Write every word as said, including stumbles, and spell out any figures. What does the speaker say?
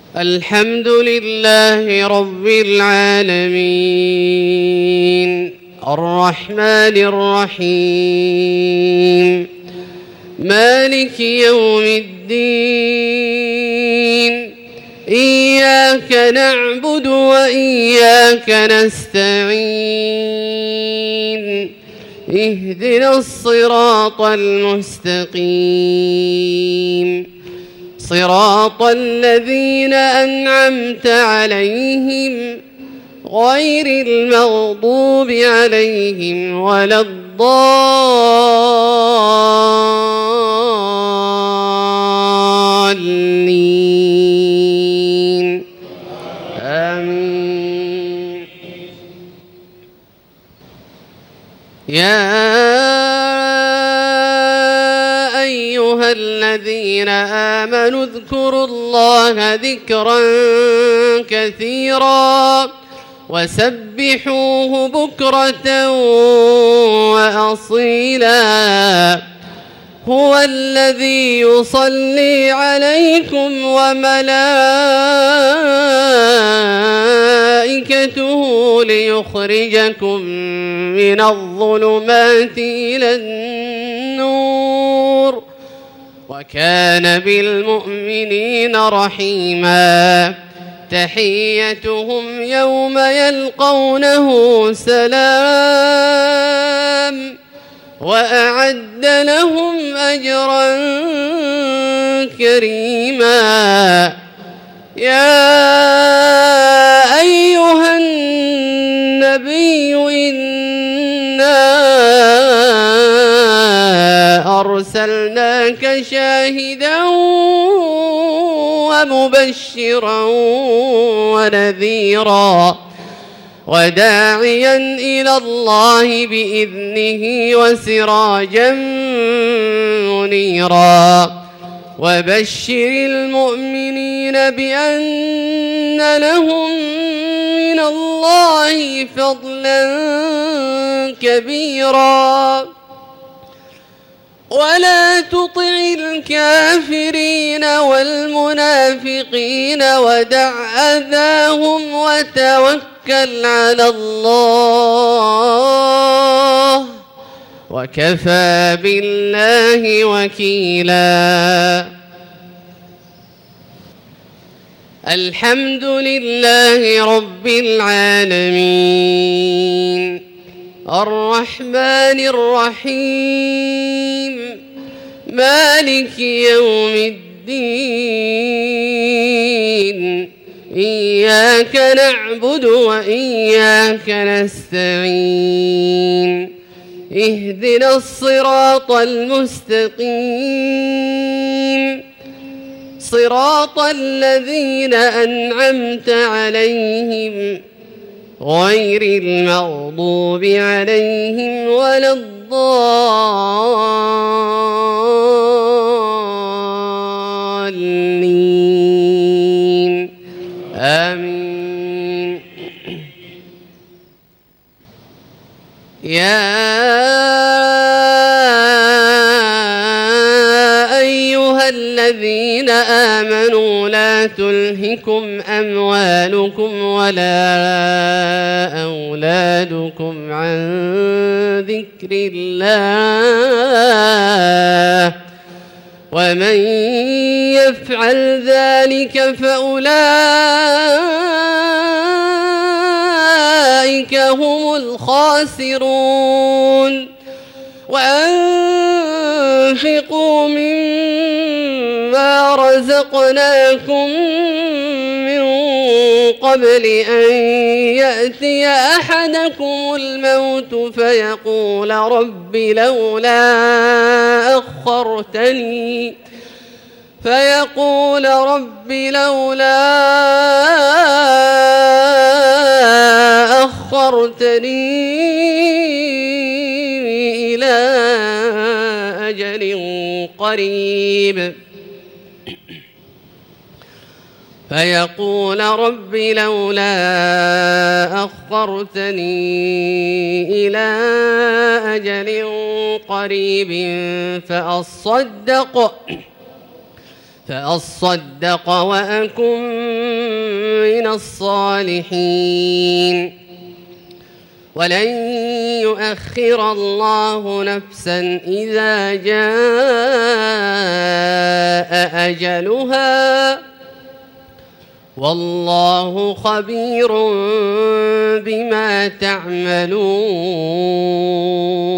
الحمد لله رب العالمين الرحمن الرحيم مالك يوم الدين إياك نعبد وإياك نستعين اهدنا الصراط المستقيم صراط الذين أنعمت عليهم غير المغضوب عليهم ولا الضالين آمين. يا أيها الذين آمنوا اذكروا الله ذكرا كثيرا وسبحوه بكرة وأصيلا هو الذي يصلي عليكم وملائكته ليخرجكم من الظلمات إلى النور وكان بالمؤمنين رحيما تحيتهم يوم يلقونه سلام وأعد لهم أجرا كريما. يا أيها النبي إنا أرسلناك شاهدا ومبشرا ونذيرا وداعيا إلى الله بإذنه وسراجا منيرا وبشر المؤمنين بأن لهم من الله فضلا كبيرا ولا تطع الكافرين والمنافقين ودع أذاهم وتوكل على الله وكفى بالله وكيلا. الحمد لله رب العالمين الرحمن الرحيم مالك يوم الدين إياك نعبد وإياك نستعين اهدنا الصراط المستقيم صراط الذين أنعمت عليهم غير المغضوب عليهم ولا الضالين آمين. يا أيها الذين آمنوا لا تلهكم أموالكم ولا أولادكم عن ذكر الله ومن يفعل ذلك فأولئك هم الخاسرون. وأنفقوا مما رزقناكم من قبل أن يأتي أحدكم الموت فيقول رب لولا أخرتني فيقول رب لولا أخرتني إلى أجل قريب فيقول رب لولا أخرتني إلى أجل قريب فأصدق فأصدق وأكن من الصالحين ولن يؤخر الله نفسا إذا جاء أجلها والله خبير بما تعملون.